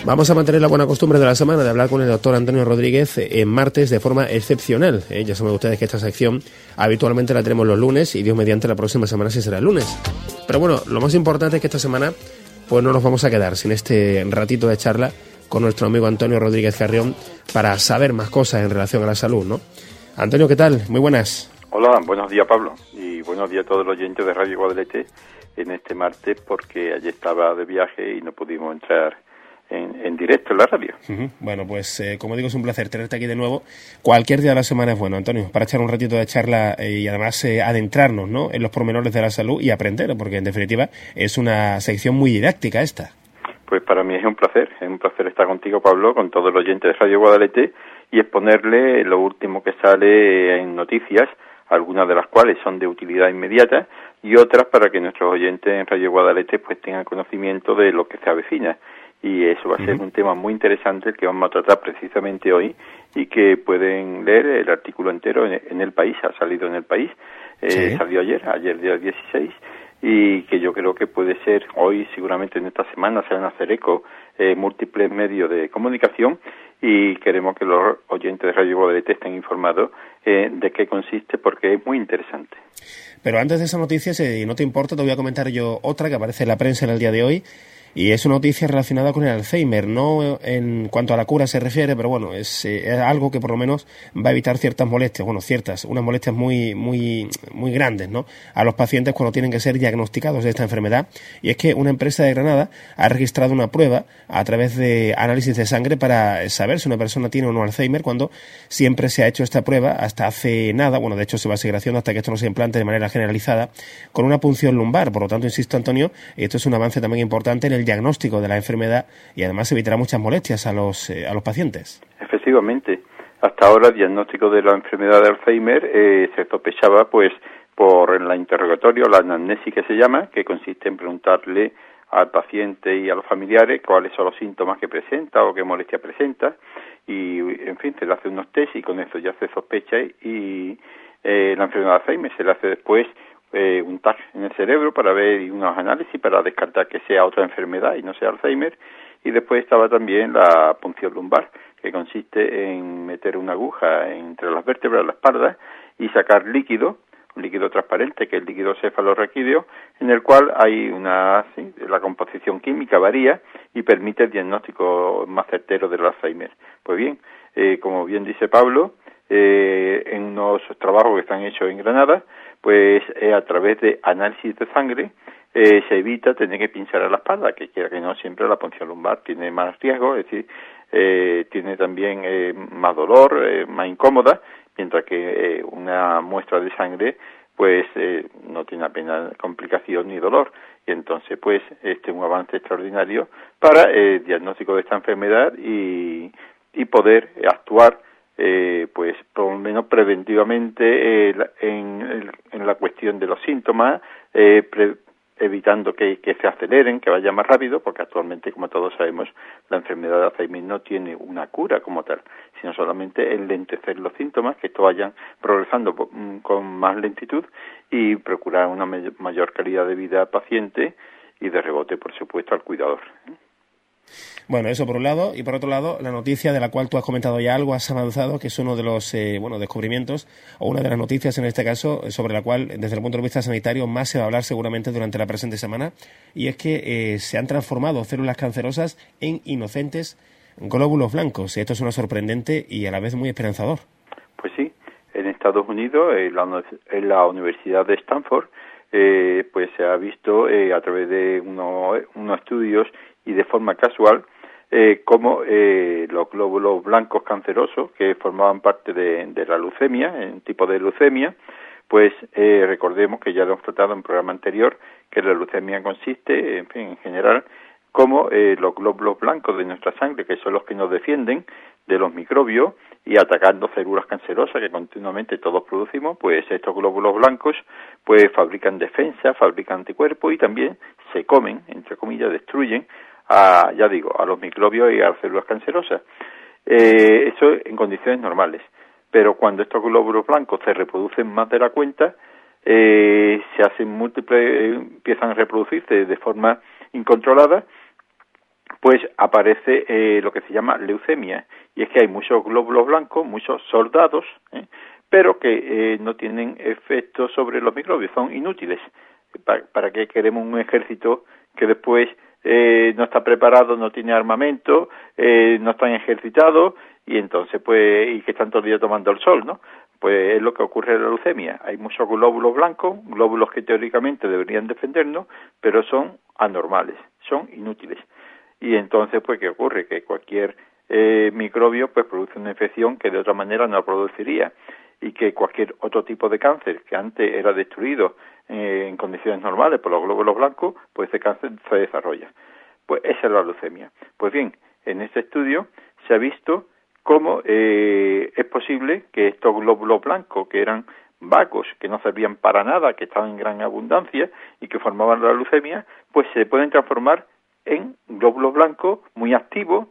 Vamos a mantener la buena costumbre de la semana de hablar con el doctor Antonio Rodríguez en martes de forma excepcional. Ya saben ustedes que esta sección habitualmente la tenemos los lunes y Dios mediante la próxima semana sí será el lunes. Pero bueno, lo más importante es que esta semana pues no nos vamos a quedar sin este ratito de charla con nuestro amigo Antonio Rodríguez Carrión para saber más cosas en relación a la salud, ¿no? Antonio, ¿qué tal? Muy buenas. Hola, buenos días, Pablo, y buenos días a todos los oyentes de Radio Guadalete en este martes, porque ayer estaba de viaje y no pudimos entrar en directo en la radio. Bueno, pues como digo, es un placer tenerte aquí de nuevo. Cualquier día de la semana es bueno, Antonio, para echar un ratito de charla y además adentrarnos, ¿no?, en los pormenores de la salud y aprender, porque en definitiva es una sección muy didáctica esta. Pues para mí es un placer estar contigo, Pablo, con todos los oyentes de Radio Guadalete y exponerle lo último que sale en noticias, algunas de las cuales son de utilidad inmediata y otras para que nuestros oyentes en Radio Guadalete pues tengan conocimiento de lo que se avecina. Y eso va a ser un tema muy interesante el que vamos a tratar precisamente hoy y que pueden leer el artículo entero en El País, ha salido en El País, salió ayer día 16, y que yo creo que puede ser hoy, seguramente en esta semana se van a hacer eco múltiples medios de comunicación y queremos que los oyentes de Radio Guadalete estén informados de qué consiste, porque es muy interesante. Pero antes de esa noticia, si no te importa, te voy a comentar yo otra que aparece en la prensa en el día de hoy. Y es una noticia relacionada con el Alzheimer, no en cuanto a la cura se refiere, pero bueno, es algo que por lo menos va a evitar ciertas molestias, unas molestias muy grandes, ¿no?, a los pacientes cuando tienen que ser diagnosticados de esta enfermedad. Y es que una empresa de Granada ha registrado una prueba a través de análisis de sangre para saber si una persona tiene o no Alzheimer, cuando siempre se ha hecho esta prueba hasta hace nada, bueno, de hecho se va a seguir haciendo hasta que esto no se implante de manera generalizada, con una punción lumbar. Por lo tanto, insisto, Antonio, esto es un avance también importante en el diagnóstico de la enfermedad y además evitará muchas molestias a los pacientes. Efectivamente, hasta ahora el diagnóstico de la enfermedad de Alzheimer se sospechaba pues por el interrogatorio, la anamnesis que se llama, que consiste en preguntarle al paciente y a los familiares cuáles son los síntomas que presenta o qué molestia presenta, y en fin, se le hace unos test y con eso ya se sospecha, y la enfermedad de Alzheimer se le hace después un TAC en el cerebro para ver, y unos análisis para descartar que sea otra enfermedad y no sea Alzheimer. Y después estaba también la punción lumbar, que consiste en meter una aguja entre las vértebras de la espalda y sacar líquido, un líquido transparente, que es el líquido cefalorraquídeo, en el cual hay la composición química varía y permite el diagnóstico más certero del Alzheimer. Pues bien, como bien dice Pablo, en unos trabajos que están hechos en Granada, pues a través de análisis de sangre se evita tener que pinchar a la espalda, que quiera que no, siempre la punción lumbar tiene más riesgo, es decir, tiene también más dolor, más incómoda, mientras que una muestra de sangre pues no tiene apenas complicación ni dolor. Y entonces pues este es un avance extraordinario para el diagnóstico de esta enfermedad y poder actuar pues por lo menos preventivamente en la cuestión de los síntomas, evitando que se aceleren, que vaya más rápido, porque actualmente, como todos sabemos, la enfermedad de Alzheimer no tiene una cura como tal, sino solamente enlentecer los síntomas, que esto vayan progresando con más lentitud y procurar una mayor calidad de vida al paciente y de rebote, por supuesto, al cuidador. Bueno, eso por un lado, y por otro lado, la noticia de la cual tú has comentado ya algo, has avanzado, que es uno de los descubrimientos, o una de las noticias en este caso, sobre la cual, desde el punto de vista sanitario, más se va a hablar seguramente durante la presente semana, y es que se han transformado células cancerosas en inocentes glóbulos blancos. Esto es una sorprendente y a la vez muy esperanzador. Pues sí, en Estados Unidos, en la Universidad de Stanford, pues se ha visto a través de unos estudios y de forma casual cómo los glóbulos blancos cancerosos que formaban parte de la leucemia, un tipo de leucemia, pues recordemos que ya lo hemos tratado en un programa anterior, que la leucemia consiste, en fin, en general, como los glóbulos blancos de nuestra sangre, que son los que nos defienden de los microbios y atacando células cancerosas que continuamente todos producimos, pues estos glóbulos blancos pues fabrican defensa, fabrican anticuerpos y también se comen, entre comillas, destruyen a los microbios y a las células cancerosas. Eso en condiciones normales. Pero cuando estos glóbulos blancos se reproducen más de la cuenta, se hacen múltiples, empiezan a reproducirse de forma incontrolada, pues aparece lo que se llama leucemia, y es que hay muchos glóbulos blancos, muchos soldados, pero que no tienen efecto sobre los microbios, son inútiles. ¿Para qué queremos un ejército que después no está preparado, no tiene armamento, no están ejercitados, y entonces y que están todo el día tomando el sol, ¿no? Pues es lo que ocurre en la leucemia. Hay muchos glóbulos blancos, glóbulos que teóricamente deberían defendernos, pero son anormales, son inútiles. Y entonces, pues, ¿qué ocurre? Que cualquier microbio pues produce una infección que de otra manera no la produciría, y que cualquier otro tipo de cáncer que antes era destruido en condiciones normales por los glóbulos blancos, pues ese cáncer se desarrolla. Pues esa es la leucemia. Pues bien, en este estudio se ha visto cómo es posible que estos glóbulos blancos, que eran vagos, que no servían para nada, que estaban en gran abundancia y que formaban la leucemia, pues se pueden transformar en glóbulos blancos muy activos,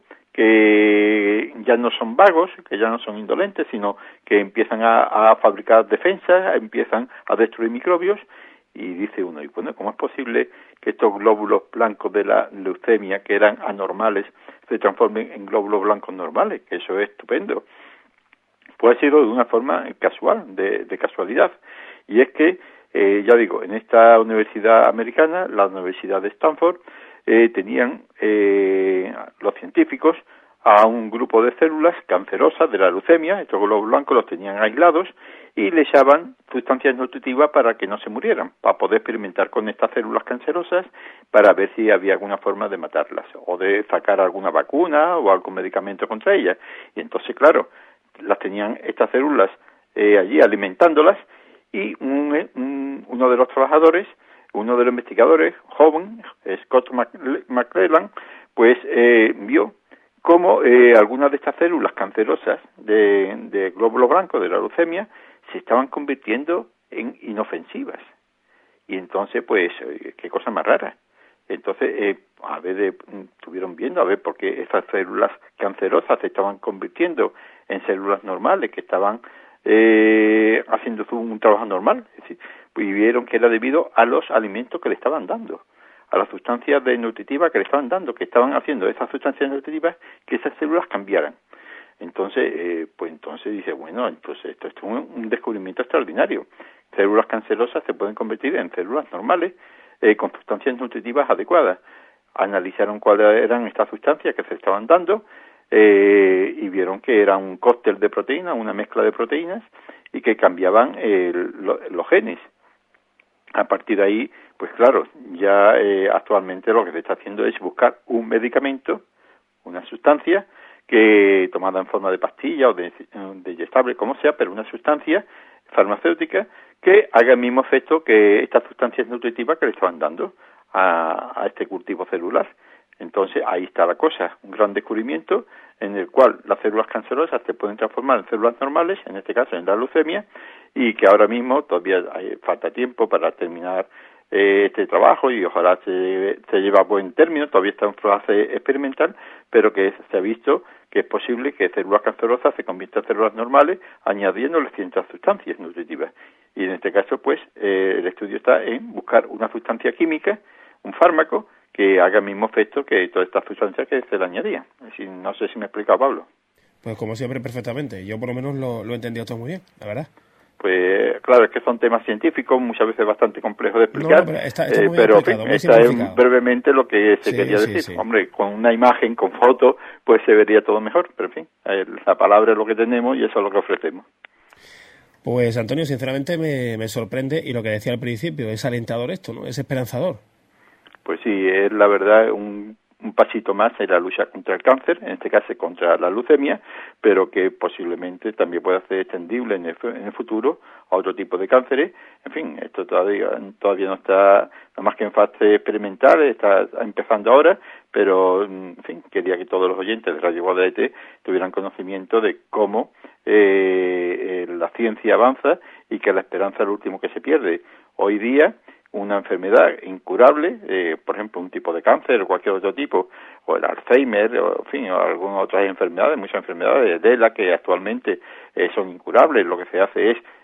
que ya no son vagos, que ya no son indolentes, sino que empiezan a fabricar defensas, empiezan a destruir microbios. Y dice uno, y bueno, ¿cómo es posible que estos glóbulos blancos de la leucemia, que eran anormales, se transformen en glóbulos blancos normales? Que eso es estupendo. Pues ha sido de una forma casual, de casualidad. Y es que, ya digo, en esta universidad americana, la Universidad de Stanford, tenían los científicos a un grupo de células cancerosas de la leucemia. Estos glóbulos blancos los tenían aislados y le echaban sustancias nutritivas para que no se murieran, para poder experimentar con estas células cancerosas para ver si había alguna forma de matarlas o de sacar alguna vacuna o algún medicamento contra ellas. Y entonces, claro, las tenían estas células allí alimentándolas, y uno de los trabajadores, uno de los investigadores, joven, Scott McClellan, pues vio cómo algunas de estas células cancerosas de glóbulos blancos de la leucemia se estaban convirtiendo en inofensivas. Y entonces, pues, qué cosa más rara. Entonces, estuvieron viendo a ver por qué estas células cancerosas se estaban convirtiendo en células normales, que estaban haciendo un trabajo normal. Es decir, pues, y vieron que era debido a los alimentos que le estaban dando, a las sustancias nutritivas que le estaban dando, que estaban haciendo esas sustancias nutritivas que esas células cambiaran. Entonces, entonces dice, bueno, entonces esto es un descubrimiento extraordinario. Células cancerosas se pueden convertir en células normales con sustancias nutritivas adecuadas. Analizaron cuáles eran estas sustancias que se estaban dando y vieron que era un cóctel de proteínas, una mezcla de proteínas, y que cambiaban los genes. A partir de ahí, pues claro, ya actualmente lo que se está haciendo es buscar un medicamento, una sustancia que tomada en forma de pastilla o de inyectable, como sea, pero una sustancia farmacéutica que haga el mismo efecto que estas sustancias nutritivas que le estaban dando a este cultivo celular. Entonces ahí está la cosa, un gran descubrimiento en el cual las células cancerosas se pueden transformar en células normales, en este caso en la leucemia, y que ahora mismo todavía falta tiempo para terminar este trabajo, y ojalá se lleve a buen término. Todavía está en fase experimental, pero que se ha visto que es posible que células cancerosas se conviertan en células normales añadiéndole ciertas sustancias nutritivas. Y en este caso, pues, el estudio está en buscar una sustancia química, un fármaco, que haga el mismo efecto que todas estas sustancias que se le añadían. No sé si me he explicado, Pablo. Pues como siempre, perfectamente. Yo por lo menos lo he entendido todo muy bien, la verdad. Pues claro, es que son temas científicos muchas veces bastante complejos de explicar, no, pero está muy explicado, muy esta es brevemente lo que se quería decir. Sí. Hombre, con una imagen, con fotos, pues se vería todo mejor, pero en fin, la palabra es lo que tenemos y eso es lo que ofrecemos. Pues Antonio, sinceramente me sorprende, y lo que decía al principio, es alentador esto, ¿no? Es esperanzador. Pues sí, es la verdad un pasito más en la lucha contra el cáncer, en este caso contra la leucemia, pero que posiblemente también pueda ser extendible en el futuro a otro tipo de cánceres. En fin, esto todavía no está nada más que en fase experimental, está empezando ahora, pero en fin, quería que todos los oyentes de Radio Guadalete tuvieran conocimiento de cómo la ciencia avanza y que la esperanza es lo último que se pierde. Hoy día, una enfermedad incurable, por ejemplo, un tipo de cáncer o cualquier otro tipo, o el Alzheimer, o en fin, o algunas otras enfermedades, muchas enfermedades de la que actualmente son incurables. Lo que se hace es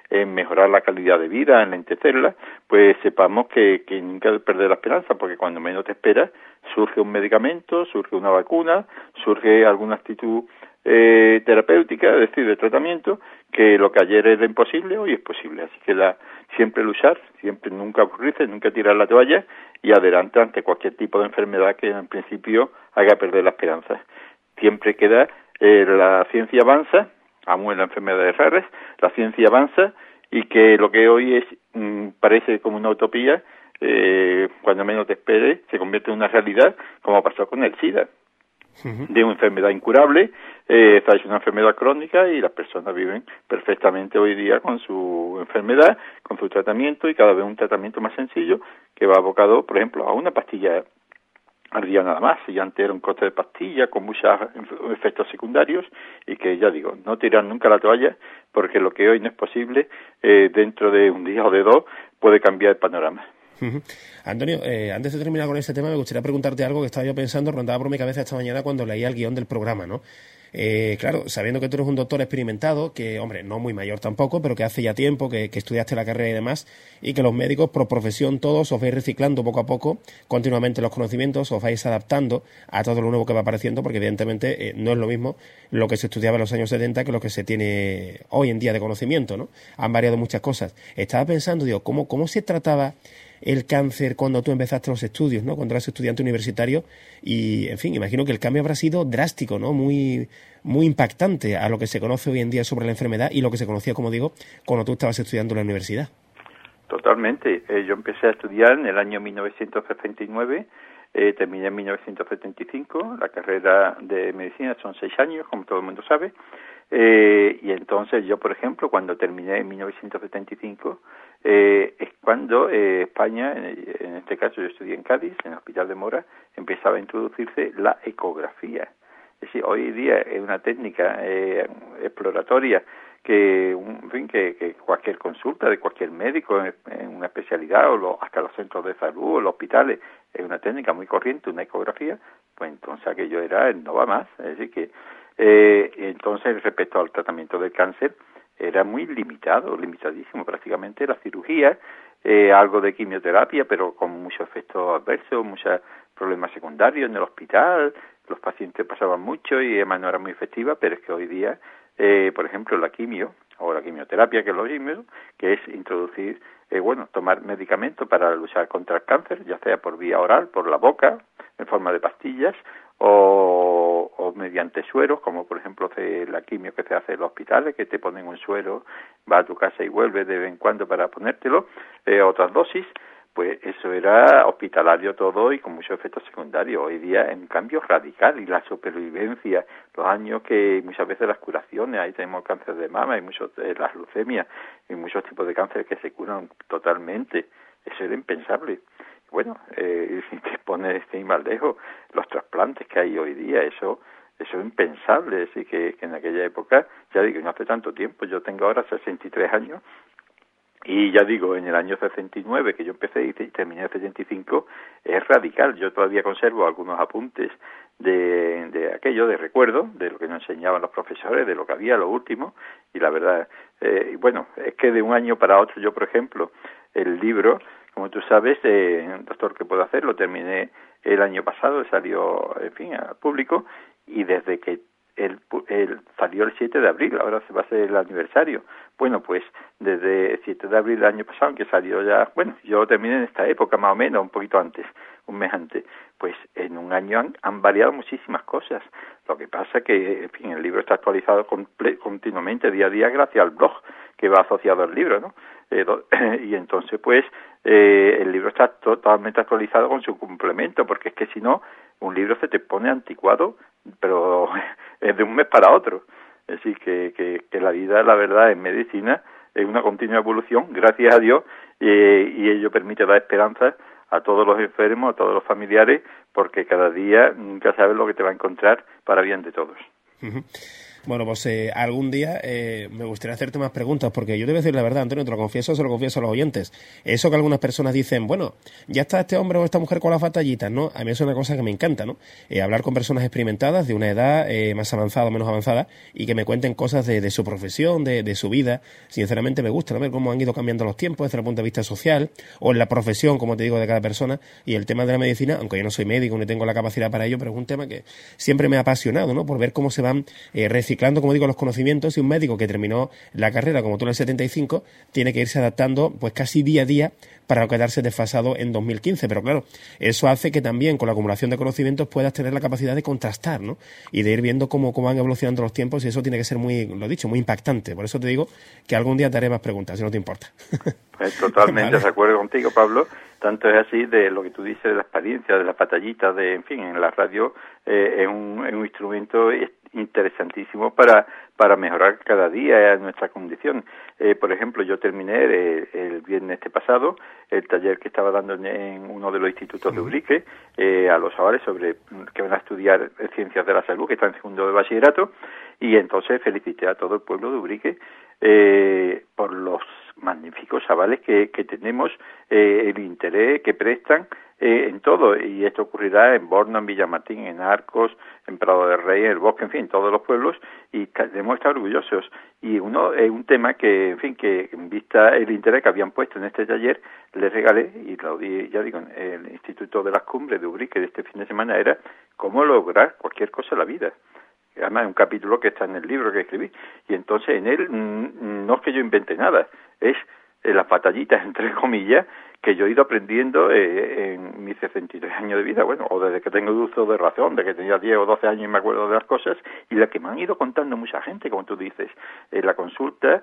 en mejorar la calidad de vida, en lentecerla, pues sepamos que nunca perder la esperanza, porque cuando menos te esperas surge un medicamento, surge una vacuna, surge alguna actitud terapéutica, es decir, de tratamiento, que lo que ayer era imposible, hoy es posible. Así que siempre luchar, siempre nunca aburrirse, nunca tirar la toalla y adelante ante cualquier tipo de enfermedad que en principio haga perder la esperanza. Siempre queda, la ciencia avanza, aún en las enfermedades raras, la ciencia avanza y que lo que hoy es parece como una utopía, cuando menos te esperes, se convierte en una realidad, como pasó con el SIDA. De una enfermedad incurable, esta es una enfermedad crónica y las personas viven perfectamente hoy día con su enfermedad, con su tratamiento y cada vez un tratamiento más sencillo que va abocado, por ejemplo, a una pastilla al día nada más, y antes era un coste de pastilla con muchos efectos secundarios y que ya digo, no tirar nunca la toalla porque lo que hoy no es posible, dentro de un día o de dos puede cambiar el panorama. Antonio, antes de terminar con este tema me gustaría preguntarte algo que estaba yo pensando, rondaba por mi cabeza esta mañana cuando leía el guión del programa, ¿no? Claro, sabiendo que tú eres un doctor experimentado, que, hombre, no muy mayor tampoco, pero que hace ya tiempo que estudiaste la carrera y demás, y que los médicos, por profesión todos, os vais reciclando poco a poco, continuamente los conocimientos, os vais adaptando a todo lo nuevo que va apareciendo, porque evidentemente no es lo mismo lo que se estudiaba en los años 70 que lo que se tiene hoy en día de conocimiento, ¿no? Han variado muchas cosas. Estaba pensando, digo, ¿cómo se trataba el cáncer cuando tú empezaste los estudios, ¿no? Cuando eras estudiante universitario y, en fin, imagino que el cambio habrá sido drástico, ¿no? Muy impactante a lo que se conoce hoy en día sobre la enfermedad y lo que se conocía, como digo, cuando tú estabas estudiando en la universidad. Totalmente. Yo empecé a estudiar en el año 1969, terminé en 1975, la carrera de medicina son 6 años, como todo el mundo sabe, y entonces yo, por ejemplo, cuando terminé en 1975, es cuando España, en este caso yo estudié en Cádiz, en el Hospital de Mora, empezaba a introducirse la ecografía. Es decir, hoy día es una técnica exploratoria que, en fin, que cualquier consulta de cualquier médico en una especialidad o hasta los centros de salud o los hospitales es una técnica muy corriente, una ecografía, pues entonces aquello era el no va más. Es decir que entonces respecto al tratamiento del cáncer era muy limitadísimo, prácticamente la cirugía, algo de quimioterapia, pero con muchos efectos adversos, muchos problemas secundarios en el hospital, los pacientes pasaban mucho y además no era muy efectiva, pero es que hoy día, por ejemplo, la quimio, o la quimioterapia, que es lo mismo, que es introducir, tomar medicamentos para luchar contra el cáncer, ya sea por vía oral, por la boca, en forma de pastillas, o mediante sueros, como por ejemplo la quimio que se hace en los hospitales, que te ponen un suero, va a tu casa y vuelve de vez en cuando para ponértelo, otras dosis, pues eso era hospitalario todo y con muchos efectos secundarios. Hoy día, en cambio, radical, y la supervivencia, los años que muchas veces las curaciones, ahí tenemos cáncer de mama, hay muchos, las leucemias, y muchos tipos de cáncer que se curan totalmente. Eso era impensable. Bueno, si te pones más lejos, los trasplantes que hay hoy día, eso es impensable. Así que en aquella época, ya digo, no hace tanto tiempo, yo tengo ahora 63 años, y ya digo, en el año 69 que yo empecé y terminé en 75, es radical. Yo todavía conservo algunos apuntes de aquello, de recuerdo, de lo que nos enseñaban los profesores, de lo que había, lo último, y la verdad, es que de un año para otro, yo por ejemplo, el libro, como tú sabes, Doctor, ¿qué puedo hacer? Lo terminé el año pasado, salió, en fin, al público, y desde que salió el 7 de abril, ahora se va a hacer el aniversario. Bueno, pues desde el 7 de abril del año pasado, que salió ya, yo terminé en esta época más o menos, un poquito antes, un mes antes, pues en un año han variado muchísimas cosas. Lo que pasa que, en fin, el libro está actualizado continuamente, día a día, gracias al blog que va asociado al libro, ¿no? Y entonces, pues, el libro está totalmente actualizado con su complemento, porque es que si no, un libro se te pone anticuado, pero es de un mes para otro. Es decir, que la vida, la verdad, en medicina es una continua evolución, gracias a Dios, y ello permite dar esperanza a todos los enfermos, a todos los familiares, porque cada día nunca sabes lo que te va a encontrar para bien de todos. Bueno, pues algún día me gustaría hacerte más preguntas, porque yo te voy a decir la verdad, Antonio, te lo confieso, se lo confieso a los oyentes. Eso que algunas personas dicen, bueno, ya está este hombre o esta mujer con las batallitas, ¿no? A mí es una cosa que me encanta, ¿no? Hablar con personas experimentadas de una edad más avanzada o menos avanzada y que me cuenten cosas de su profesión, de su vida. Sinceramente me gusta, ¿no? Ver cómo han ido cambiando los tiempos desde el punto de vista social o en la profesión, como te digo, de cada persona. Y el tema de la medicina, aunque yo no soy médico ni tengo la capacidad para ello, pero es un tema que siempre me ha apasionado, ¿no? Por ver cómo se van reciclando, como digo, los conocimientos, y un médico que terminó la carrera, como tú en el 75, tiene que irse adaptando pues casi día a día para no quedarse desfasado en 2015. Pero claro, eso hace que también con la acumulación de conocimientos puedas tener la capacidad de contrastar, ¿no? Y de ir viendo cómo van evolucionando los tiempos, y eso tiene que ser muy, lo he dicho, muy impactante. Por eso te digo que algún día te haré más preguntas, si no te importa. Pues totalmente ¿Vale? de acuerdo contigo, Pablo. Tanto es así de lo que tú dices de la experiencia, de las batallitas, de, en fin, en la radio es un instrumento interesantísimo para mejorar cada día nuestra condición. Por ejemplo, yo terminé el viernes pasado el taller que estaba dando en uno de los institutos de Ubrique a los chavales sobre que van a estudiar ciencias de la salud, que están en segundo de bachillerato, y entonces felicité a todo el pueblo de Ubrique por los magníficos chavales que tenemos, el interés que prestan en todo, y esto ocurrirá en Borno, en Villamartín, en Arcos, en Prado de Rey, en El Bosque, en fin, todos los pueblos, y debemos estar orgullosos. Y un tema que, en fin, que en vista el interés que habían puesto en este taller, les regalé, y lo di, ya digo, en el Instituto de las Cumbres de Ubrique de este fin de semana, era cómo lograr cualquier cosa en la vida. Además es un capítulo que está en el libro que escribí, y entonces en él no es que yo invente nada, es las batallitas, entre comillas, que yo he ido aprendiendo en mis 63 años de vida, bueno, o desde que tengo uso de razón, de que tenía 10 o 12 años y me acuerdo de las cosas, y las que me han ido contando mucha gente, como tú dices, en la consulta,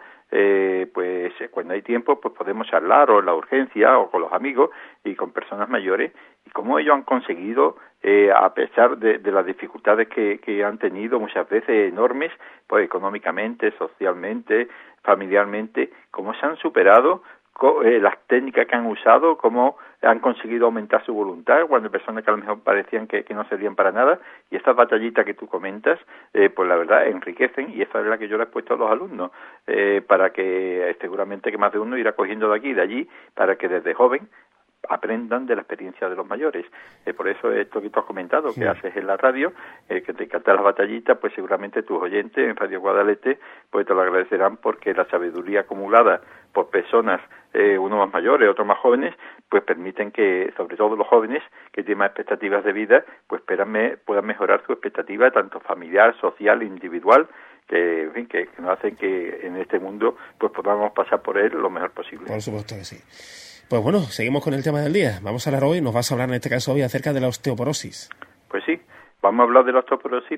pues cuando hay tiempo, pues podemos charlar, o en la urgencia, o con los amigos, y con personas mayores, y cómo ellos han conseguido, a pesar de las dificultades que han tenido, muchas veces enormes, pues económicamente, socialmente, familiarmente, cómo se han superado, las técnicas que han usado, cómo han conseguido aumentar su voluntad cuando hay personas que a lo mejor parecían que no servían para nada, y estas batallitas que tú comentas, pues la verdad enriquecen, y esa es la que yo les he puesto a los alumnos, para que seguramente que más de uno irá cogiendo de aquí y de allí, para que desde joven aprendan de la experiencia de los mayores. Por eso esto que tú has comentado, que haces en la radio, que te encantan las batallitas, pues seguramente tus oyentes en Radio Guadalete pues te lo agradecerán, porque la sabiduría acumulada por personas, unos más mayores, otros más jóvenes, pues permiten que, sobre todo los jóvenes, que tienen más expectativas de vida, pues puedan mejorar su expectativa, tanto familiar, social, individual, que, en fin, que nos hacen que en este mundo pues podamos pasar por él lo mejor posible. Por supuesto que sí. Pues bueno, seguimos con el tema del día. Vamos a hablar hoy, nos vas a hablar en este caso hoy acerca de la osteoporosis. Pues sí, vamos a hablar de la osteoporosis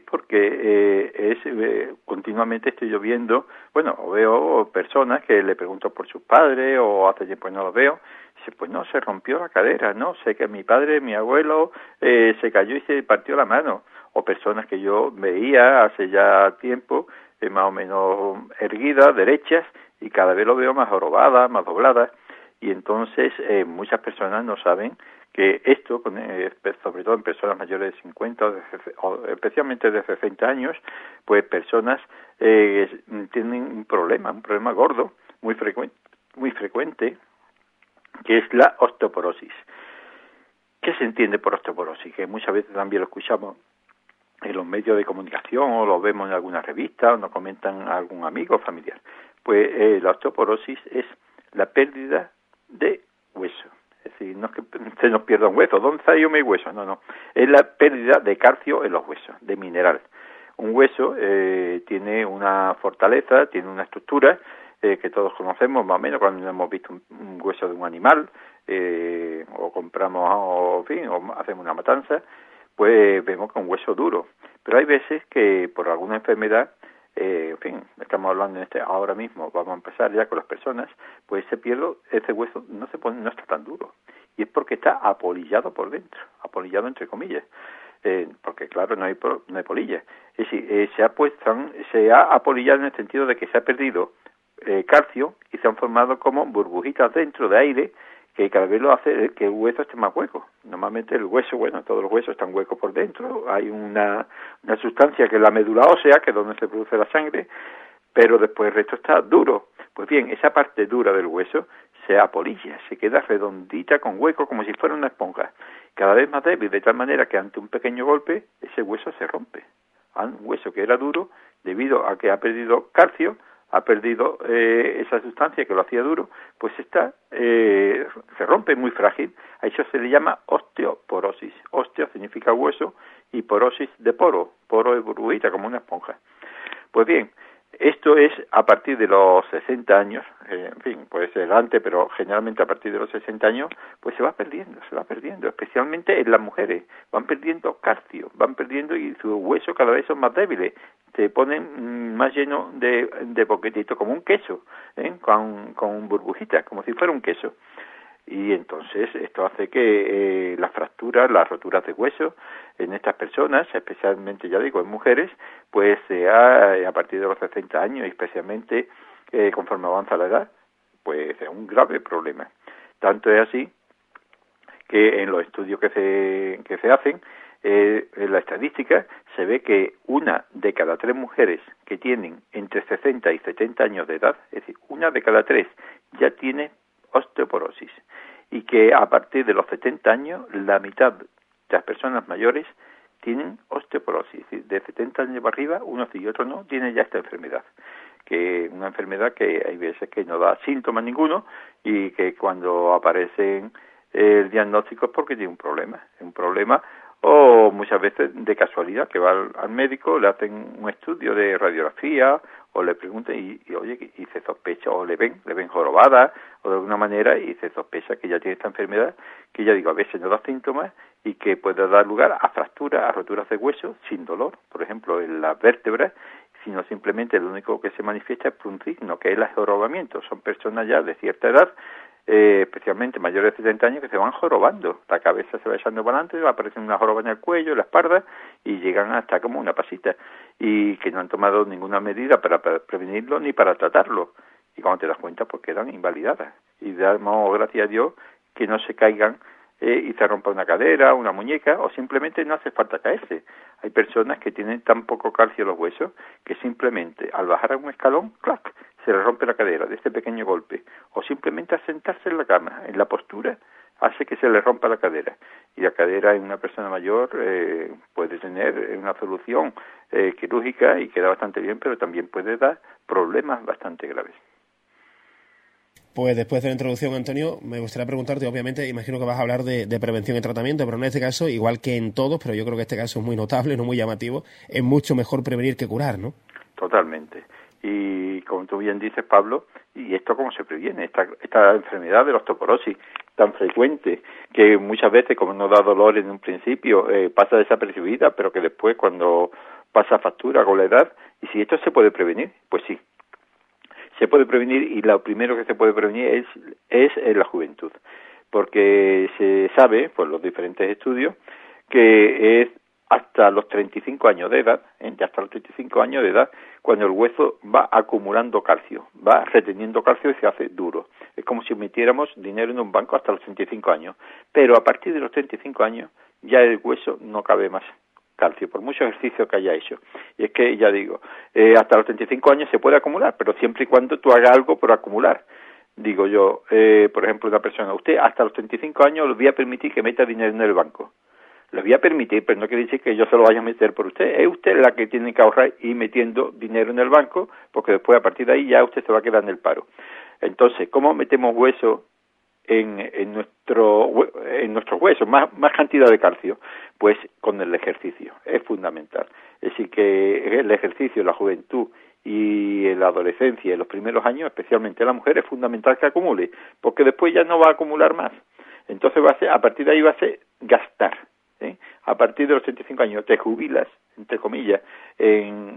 porque continuamente estoy yo viendo, bueno, veo personas que le pregunto por sus padres, o hace tiempo no los veo, y dice, pues no, se rompió la cadera, no, sé que mi padre, mi abuelo, se cayó y se partió la mano, o personas que yo veía hace ya tiempo, más o menos erguidas, derechas, y cada vez lo veo más jorobadas, más dobladas. Y entonces muchas personas no saben que esto, sobre todo en personas mayores de 50 o especialmente de 60 años, pues personas tienen un problema gordo, muy frecuente, que es la osteoporosis. ¿Qué se entiende por osteoporosis? Que muchas veces también lo escuchamos en los medios de comunicación, o lo vemos en alguna revista, o nos comentan algún amigo o familiar. Pues la osteoporosis es la pérdida de hueso. Es decir, no es que se nos pierda un hueso. ¿Dónde salió mi hueso? No. Es la pérdida de calcio en los huesos, de mineral. Un hueso tiene una fortaleza, tiene una estructura que todos conocemos más o menos cuando hemos visto un hueso de un animal, o compramos, o hacemos una matanza, pues vemos que es un hueso duro. Pero hay veces que por alguna enfermedad, estamos hablando ahora mismo, vamos a empezar ya con las personas, pues ese hueso no está tan duro, y es porque está apolillado por dentro, apolillado entre comillas, porque claro, no hay polilla, es decir, se ha apolillado en el sentido de que se ha perdido calcio, y se han formado como burbujitas dentro de aire que cada vez lo hace que el hueso esté más hueco. Normalmente el hueso, bueno, todos los huesos están huecos por dentro, hay una sustancia que es la médula ósea, que es donde se produce la sangre, pero después el resto está duro. Pues bien, esa parte dura del hueso se apolilla, se queda redondita con hueco como si fuera una esponja, cada vez más débil, de tal manera que ante un pequeño golpe ese hueso se rompe. Un hueso que era duro, debido a que ha perdido calcio, ha perdido esa sustancia que lo hacía duro, pues se rompe, muy frágil. A eso se le llama osteoporosis. Osteo significa hueso y porosis de poro. Poro es burbujita, como una esponja. Pues bien, esto es a partir de los 60 años, en fin, puede ser antes, pero generalmente a partir de los 60 años, pues se va perdiendo, especialmente en las mujeres. Van perdiendo calcio, van perdiendo y sus huesos cada vez son más débiles, se ponen más llenos de boquetitos, como un queso, con burbujitas, como si fuera un queso. Y entonces esto hace que las fracturas, las roturas de hueso en estas personas, especialmente, ya digo, en mujeres, pues sea a partir de los 60 años, y especialmente conforme avanza la edad, pues es un grave problema. Tanto es así que en los estudios que se hacen, en la estadística, se ve que 1 de cada 3 mujeres que tienen entre 60 y 70 años de edad, es decir, 1 de cada 3 ya tiene osteoporosis, y que a partir de los 70 años la mitad de las personas mayores tienen osteoporosis, es decir, de 70 años para arriba, unos sí y otros no, tienen ya esta enfermedad, que una enfermedad que hay veces que no da síntomas ninguno, y que cuando aparecen el diagnóstico es porque tiene un problema, o muchas veces de casualidad, que va al médico, le hacen un estudio de radiografía, o le preguntan y oye, y se sospecha, o le ven jorobada, o de alguna manera, y se sospecha que ya tiene esta enfermedad, que ya digo, a veces no da síntomas, y que puede dar lugar a fracturas, a roturas de hueso, sin dolor, por ejemplo, en las vértebras, sino simplemente lo único que se manifiesta es por un signo, que es el jorobamiento. Son personas ya de cierta edad, especialmente mayores de 70 años, que se van jorobando. La cabeza se va echando para adelante, va apareciendo una joroba en el cuello, en la espalda, y llegan hasta como una pasita, y que no han tomado ninguna medida para prevenirlo ni para tratarlo. Y cuando te das cuenta, pues quedan invalidadas. Y damos gracias a Dios que no se caigan y se rompa una cadera, una muñeca, o simplemente no hace falta caerse. Hay personas que tienen tan poco calcio en los huesos que simplemente al bajar a un escalón, ¡clac!, se le rompe la cadera de este pequeño golpe, o simplemente al sentarse en la cama, en la postura, hace que se le rompa la cadera. Y la cadera en una persona mayor puede tener una solución quirúrgica y queda bastante bien, pero también puede dar problemas bastante graves. Pues después de la introducción, Antonio, me gustaría preguntarte, obviamente, imagino que vas a hablar de prevención y tratamiento, pero en este caso, igual que en todos, pero yo creo que este caso es muy notable, no muy llamativo, es mucho mejor prevenir que curar, ¿no? Totalmente. Y como tú bien dices, Pablo, ¿y esto cómo se previene? Esta enfermedad de la osteoporosis tan frecuente, que muchas veces, como no da dolor en un principio, pasa desapercibida, pero que después, cuando pasa factura con la edad, ¿y si esto se puede prevenir? Pues sí. Se puede prevenir, y lo primero que se puede prevenir es en la juventud, porque se sabe, por los diferentes estudios, que es hasta los 35 años de edad, cuando el hueso va acumulando calcio, va reteniendo calcio y se hace duro. Es como si metiéramos dinero en un banco hasta los 35 años, pero a partir de los 35 años ya el hueso no cabe más calcio, por mucho ejercicio que haya hecho. Y es que, ya digo, hasta los 35 años se puede acumular, pero siempre y cuando tú hagas algo por acumular. Digo yo, por ejemplo, una persona, usted hasta los 35 años le voy a permitir que meta dinero en el banco. Le voy a permitir, pero no quiere decir que yo se lo vaya a meter por usted. Es usted la que tiene que ahorrar y metiendo dinero en el banco, porque después a partir de ahí ya usted se va a quedar en el paro. Entonces, ¿cómo metemos hueso en nuestros huesos, más cantidad de calcio? Pues con el ejercicio, es fundamental. Es decir, que el ejercicio en la juventud y en la adolescencia, en los primeros años, especialmente en la mujer, es fundamental que acumule, porque después ya no va a acumular más. Entonces a partir de ahí va a ser gastar. A partir de los 35 años te jubilas, entre comillas, y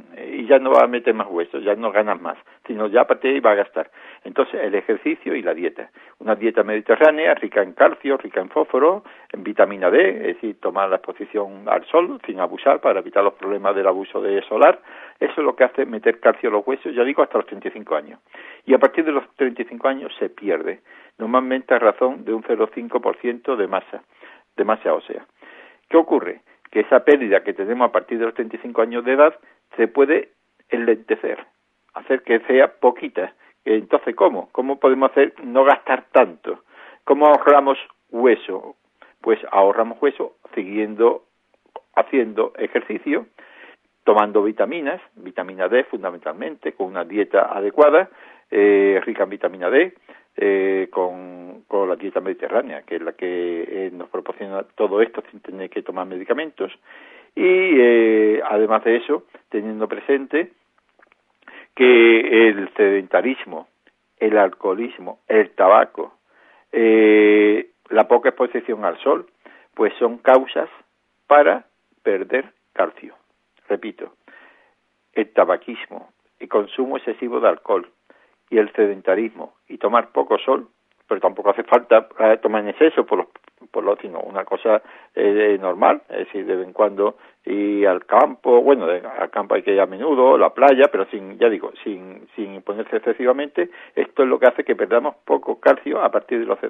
ya no vas a meter más huesos, ya no ganas más, sino ya a partir de ahí vas a gastar. Entonces, el ejercicio y la dieta. Una dieta mediterránea rica en calcio, rica en fósforo, en vitamina D, es decir, tomar la exposición al sol sin abusar para evitar los problemas del abuso de solar. Eso es lo que hace meter calcio a los huesos, ya digo, hasta los 35 años. Y a partir de los 35 años se pierde, normalmente a razón de un 0,5% de masa ósea. ¿Qué ocurre? Que esa pérdida que tenemos a partir de los 35 años de edad se puede enlentecer, hacer que sea poquita. Entonces, ¿cómo? ¿Cómo podemos hacer no gastar tanto? ¿Cómo ahorramos hueso? Pues ahorramos hueso haciendo ejercicio, tomando vitaminas, vitamina D fundamentalmente, con una dieta adecuada, rica en vitamina D, con la dieta mediterránea, que es la que nos proporciona todo esto sin tener que tomar medicamentos. Y además de eso, teniendo presente que el sedentarismo, el alcoholismo, el tabaco, la poca exposición al sol, pues son causas para perder calcio. Repito, el tabaquismo, el consumo excesivo de alcohol y el sedentarismo y tomar poco sol, pero tampoco hace falta tomar en exceso sino una cosa normal, es decir, de vez en cuando ir al campo, al campo hay que ir a menudo, la playa, pero sin imponerse excesivamente. Esto es lo que hace que perdamos poco calcio a partir de los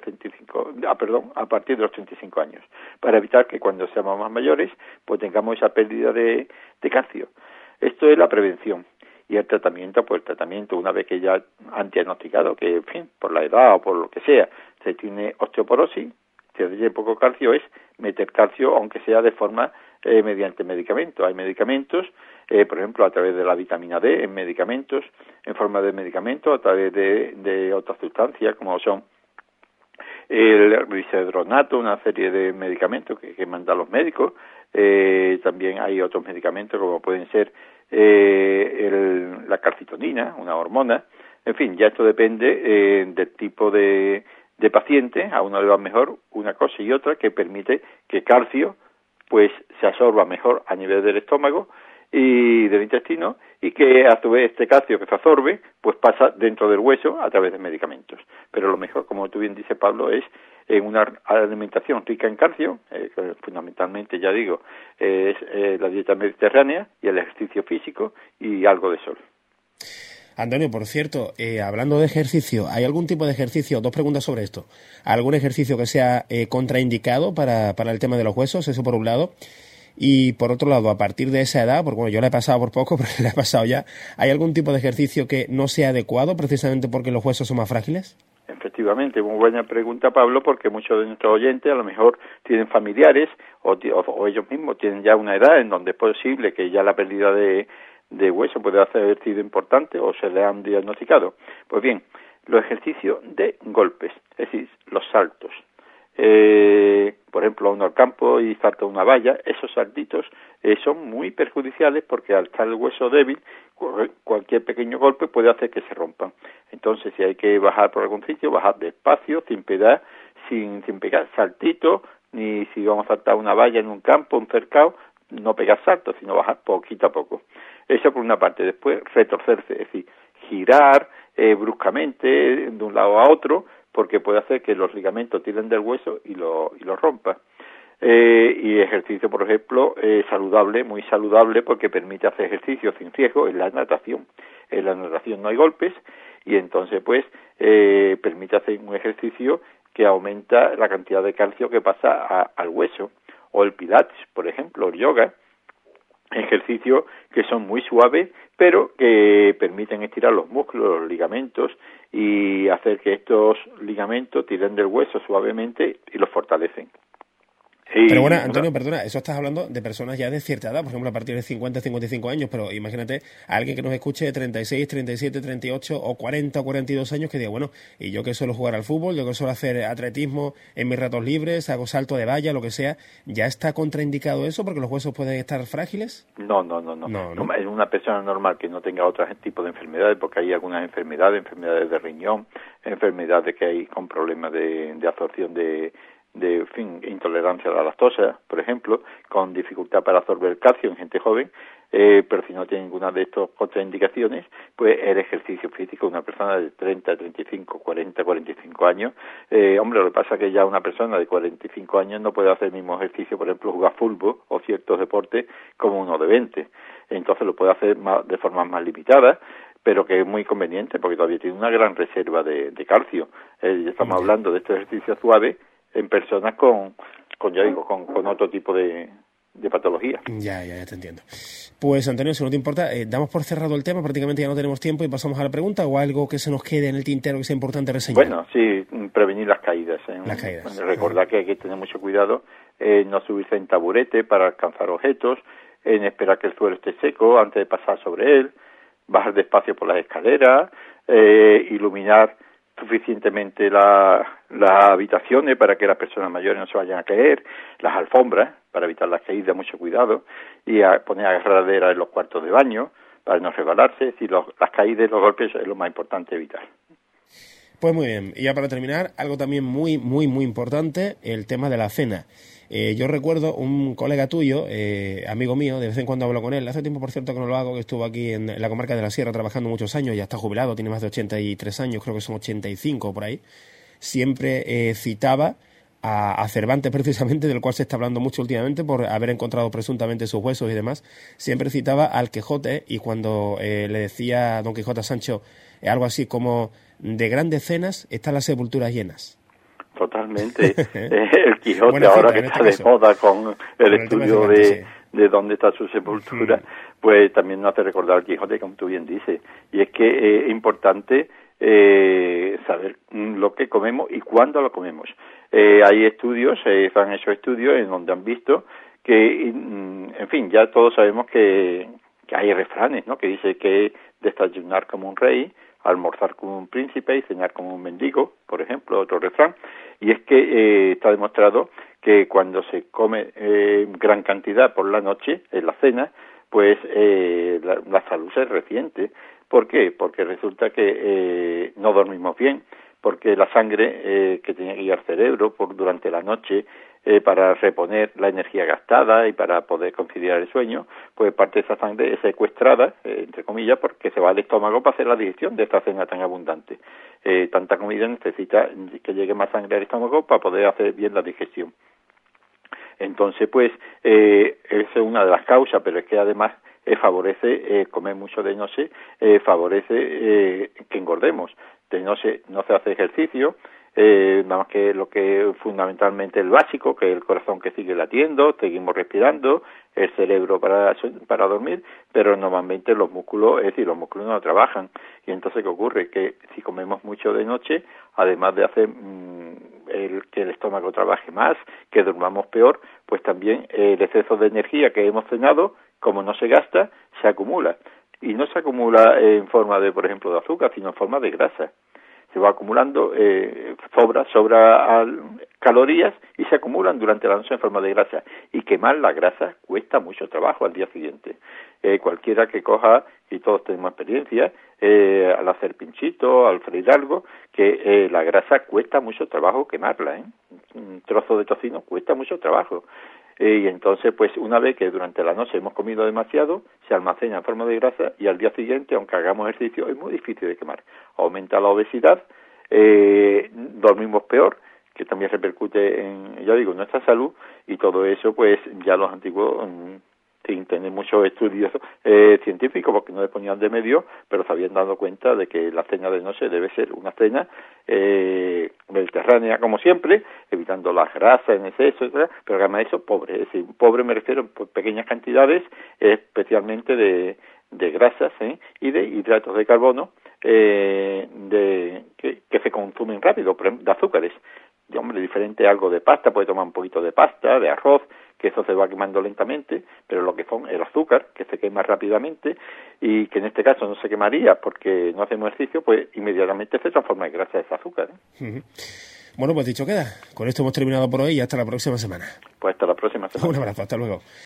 35 años, para evitar que cuando seamos más mayores, pues tengamos esa pérdida de calcio. Esto es la prevención. Y el tratamiento, una vez que ya han diagnosticado que, en fin, por la edad o por lo que sea, se tiene osteoporosis, se tiene poco calcio, es meter calcio, aunque sea de forma mediante medicamentos. Hay medicamentos, por ejemplo, a través de la vitamina D, en forma de medicamentos, a través de otras sustancias, como son el bisedronato, una serie de medicamentos que mandan los médicos. También hay otros medicamentos, como pueden ser la calcitonina, una hormona. En fin, ya esto depende del tipo de paciente. A uno le va mejor una cosa y otra, que permite que calcio pues se absorba mejor a nivel del estómago y del intestino, y que a su vez este calcio que se absorbe pues pasa dentro del hueso a través de medicamentos. Pero lo mejor, como tú bien dices, Pablo, es en una alimentación rica en calcio, que fundamentalmente, ya digo, es la dieta mediterránea y el ejercicio físico y algo de sol. Antonio, por cierto, hablando de ejercicio, ¿hay algún tipo de ejercicio? Dos preguntas sobre esto. ¿Algún ejercicio que sea contraindicado para el tema de los huesos? Eso por un lado. Y por otro lado, a partir de esa edad, porque bueno, yo la he pasado por poco, pero la he pasado ya, ¿hay algún tipo de ejercicio que no sea adecuado precisamente porque los huesos son más frágiles? Efectivamente, muy buena pregunta, Pablo, porque muchos de nuestros oyentes a lo mejor tienen familiares o ellos mismos tienen ya una edad en donde es posible que ya la pérdida de hueso puede haber sido importante o se le han diagnosticado. Pues bien, los ejercicios de golpes, es decir, los saltos. Por ejemplo, uno al campo y salta una valla, esos saltitos son muy perjudiciales porque al estar el hueso débil, cualquier pequeño golpe puede hacer que se rompan. Entonces, si hay que bajar por algún sitio, bajar despacio, sin pegar saltitos, ni si vamos a saltar una valla en un campo, un cercado, no pegar saltos, sino bajar poquito a poco. Eso por una parte. Después, retorcerse, es decir, girar bruscamente de un lado a otro, porque puede hacer que los ligamentos tiren del hueso y lo rompa. Y ejercicio, por ejemplo, saludable, muy saludable, porque permite hacer ejercicio sin riesgo, es la natación. En la natación no hay golpes y entonces pues permite hacer un ejercicio que aumenta la cantidad de calcio que pasa al hueso. O el pilates, por ejemplo, el yoga, ejercicios que son muy suaves, pero que permiten estirar los músculos, los ligamentos y hacer que estos ligamentos tiren del hueso suavemente y los fortalecen. Pero bueno, Antonio, perdona, eso estás hablando de personas ya de cierta edad, por ejemplo, a partir de 50, 55 años, pero imagínate a alguien que nos escuche de 36, 37, 38 o 40 o 42 años que diga, bueno, y yo que suelo jugar al fútbol, yo que suelo hacer atletismo en mis ratos libres, hago salto de valla, lo que sea, ¿ya está contraindicado eso porque los huesos pueden estar frágiles? No. Es una persona normal que no tenga otro tipo de enfermedades, porque hay algunas enfermedades de riñón, enfermedades que hay con problemas de absorción de intolerancia a la lactosa, por ejemplo, con dificultad para absorber calcio en gente joven, pero si no tiene ninguna de estas contraindicaciones, pues el ejercicio físico, una persona de 30, 35, 40, 45 años, hombre, lo que pasa es que ya una persona de 45 años no puede hacer el mismo ejercicio, por ejemplo, jugar fútbol o ciertos deportes como uno de 20. Entonces lo puede hacer de forma más limitada, pero que es muy conveniente porque todavía tiene una gran reserva de calcio. Estamos hablando de este ejercicio suave en personas con otro tipo de patología. Ya te entiendo. Pues Antonio, si no te importa, damos por cerrado el tema, prácticamente ya no tenemos tiempo y pasamos a la pregunta, o algo que se nos quede en el tintero que sea importante reseñar. Bueno, sí, prevenir las caídas. Las caídas. Recordar que hay que tener mucho cuidado, no subirse en taburete para alcanzar objetos, en esperar que el suelo esté seco antes de pasar sobre él, bajar despacio por las escaleras, iluminar suficientemente las habitaciones para que las personas mayores no se vayan a caer, las alfombras para evitar las caídas, mucho cuidado, y poner agarraderas en los cuartos de baño para no resbalarse. Es decir, las caídas y los golpes es lo más importante evitar. Pues muy bien, y ya para terminar, algo también muy importante, el tema de la cena. Yo recuerdo un colega tuyo, amigo mío, de vez en cuando hablo con él, hace tiempo por cierto que no lo hago, que estuvo aquí en la comarca de la Sierra trabajando muchos años, ya está jubilado, tiene más de 83 años, creo que son 85 por ahí, siempre citaba a Cervantes precisamente, del cual se está hablando mucho últimamente por haber encontrado presuntamente sus huesos y demás, siempre citaba al Quijote, y cuando le decía a Don Quijote a Sancho algo así como: de grandes cenas están las sepulturas llenas. Totalmente. El Quijote ahora que está de moda con el estudio de dónde está su sepultura, pues también nos hace recordar al Quijote, como tú bien dices. Y es que es importante saber lo que comemos y cuándo lo comemos. Hay estudios, se han hecho estudios en donde han visto que, en fin, ya todos sabemos que hay refranes, ¿no?, que dice que desayunar como un rey, almorzar como un príncipe y cenar como un mendigo, por ejemplo, otro refrán. Y es que está demostrado que cuando se come gran cantidad por la noche, en la cena, pues la salud se resiente. ¿Por qué? Porque resulta que no dormimos bien, porque la sangre que tenía que ir al cerebro durante la noche para reponer la energía gastada y para poder conciliar el sueño, pues parte de esa sangre es secuestrada, entre comillas, porque se va al estómago para hacer la digestión de esta cena tan abundante. Tanta comida necesita que llegue más sangre al estómago para poder hacer bien la digestión. Entonces, pues, esa es una de las causas, pero es que además favorece comer mucho de noche, favorece que engordemos. De noche no se hace ejercicio, nada más que lo que fundamentalmente el básico, que es el corazón que sigue latiendo, seguimos respirando, el cerebro para dormir, pero normalmente los músculos, es decir, los músculos no trabajan. Y entonces, ¿qué ocurre? Que si comemos mucho de noche, además de hacer que el estómago trabaje más, que durmamos peor, pues también el exceso de energía que hemos cenado, como no se gasta, se acumula. Y no se acumula en forma de, por ejemplo, de azúcar, sino en forma de grasa. Se va acumulando, sobra calorías y se acumulan durante la noche en forma de grasa. Y quemar la grasa cuesta mucho trabajo al día siguiente. Cualquiera que coja, y todos tenemos experiencia, al hacer pinchito, al freír algo, que la grasa cuesta mucho trabajo quemarla. Un trozo de tocino cuesta mucho trabajo. Y entonces, pues una vez que durante la noche hemos comido demasiado, se almacena en forma de grasa y al día siguiente, aunque hagamos ejercicio, es muy difícil de quemar. Aumenta la obesidad, dormimos peor, que también repercute en, ya digo, nuestra salud, y todo eso, pues ya los antiguos, sin tener muchos estudios científicos, porque no le ponían de medio, pero se habían dado cuenta de que la cena de noche debe ser una cena mediterránea, como siempre, evitando las grasas en exceso, etcétera, pero además eso pobre. Es decir, pobre me refiero por pequeñas cantidades, especialmente de grasas y de hidratos de carbono que se consumen rápido, por ejemplo, de azúcares. Y, hombre, diferente algo de pasta, puede tomar un poquito de pasta, de arroz, que eso se va quemando lentamente, pero lo que son el azúcar, que se quema rápidamente, y que en este caso no se quemaría porque no hacemos ejercicio, pues inmediatamente se transforma en grasa de ese azúcar. Bueno, pues dicho queda. Con esto hemos terminado por hoy y hasta la próxima semana. Pues hasta la próxima semana. Un abrazo, hasta luego.